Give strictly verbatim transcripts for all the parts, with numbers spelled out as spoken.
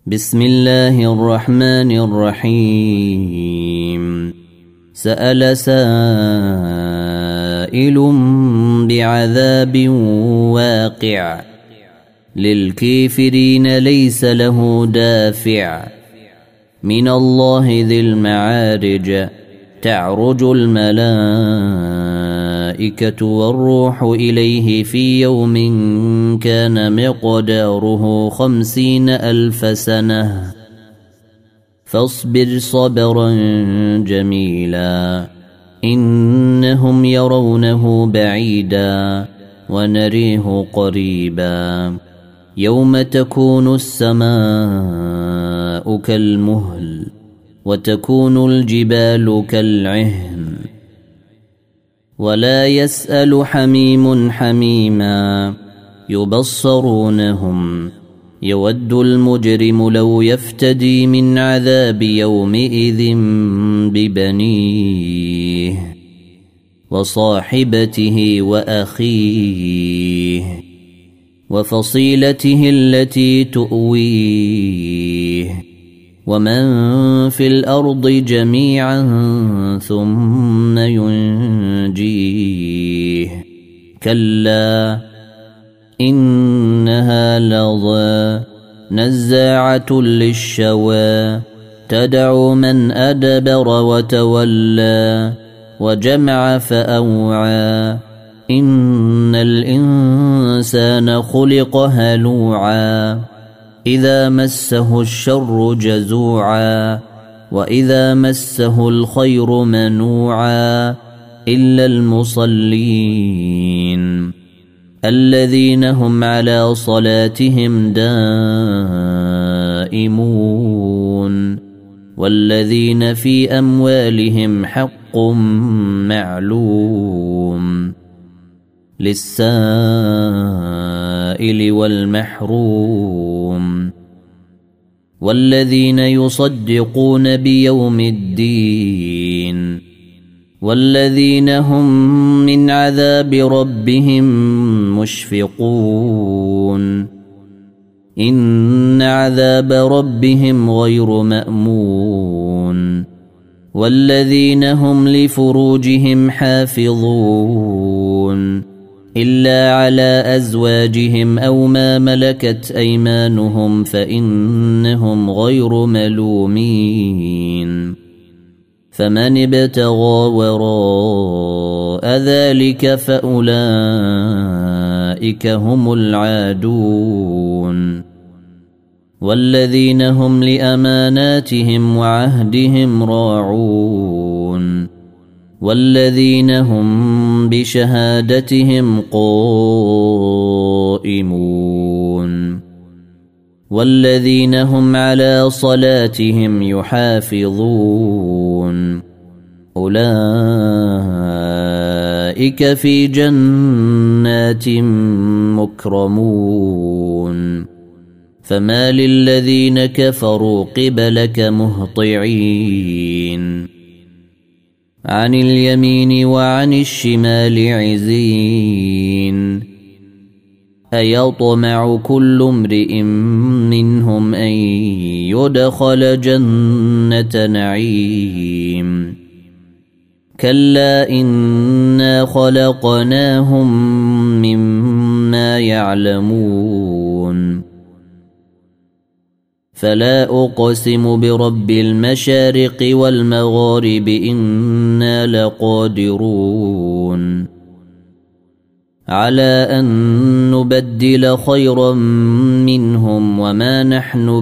بسم الله الرحمن الرحيم سأل سائل بعذاب واقع للكافرين ليس له دافع من الله ذي المعارج تعرج الملائكة والروح إليه في يوم كان مقداره خمسين ألف سنة فاصبر صبرا جميلا إنهم يرونه بعيدا ونريه قريبا يوم تكون السماء كالمهل وتكون الجبال كالعهن ولا يسأل حميم حميما يبصرونهم يود المجرم لو يفتدي من عذاب يومئذ ببنيه وصاحبته وأخيه وفصيلته التي تؤويه ومن في الأرض جميعا ثم ينجيه كلا إنها لظى نزاعة للشوى تدعو من أدبر وتولى وجمع فأوعى إن الإنسان خلق هلوعا إذا مسه الشر جزوعا وإذا مسه الخير منوعا إلا المصلين الذين هم على صلاتهم دائمون والذين في أموالهم حق معلوم للسائل والمحروم والذين يصدقون بيوم الدين والذين هم من عذاب ربهم مشفقون إن عذاب ربهم غير مأمون والذين هم لفروجهم حافظون إلا على أزواجهم أو ما ملكت أيمانهم فإنهم غير ملومين فمن ابتغى وراء ذلك فأولئك هم العادون والذين هم لأماناتهم وعهدهم راعون والذين هم بشهادتهم قائمون والذين هم على صلاتهم يحافظون أولئك في جنات مكرمون فما للذين كفروا قبلك مهطعين عن اليمين وعن الشمال عزين أيطمع كل امرئ منهم أن يدخل جنة نعيم كلا إنا خلقناهم مما يعلمون فلا أقسم برب المشارق والمغارب إنا لقادرون على أن نبدل خيرا منهم وما نحن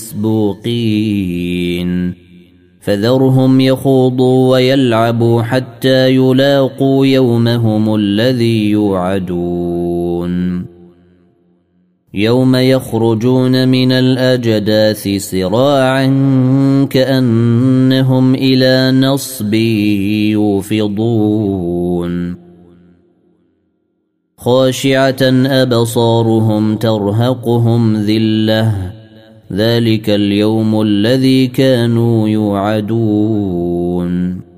بمسبوقين فذرهم يخوضوا ويلعبوا حتى يلاقوا يومهم الذي يوعدون يوم يخرجون من الأجداث سراعا كأنهم إلى نصب يوفضون خاشعة أبصارهم ترهقهم ذلة ذلك اليوم الذي كانوا يوعدون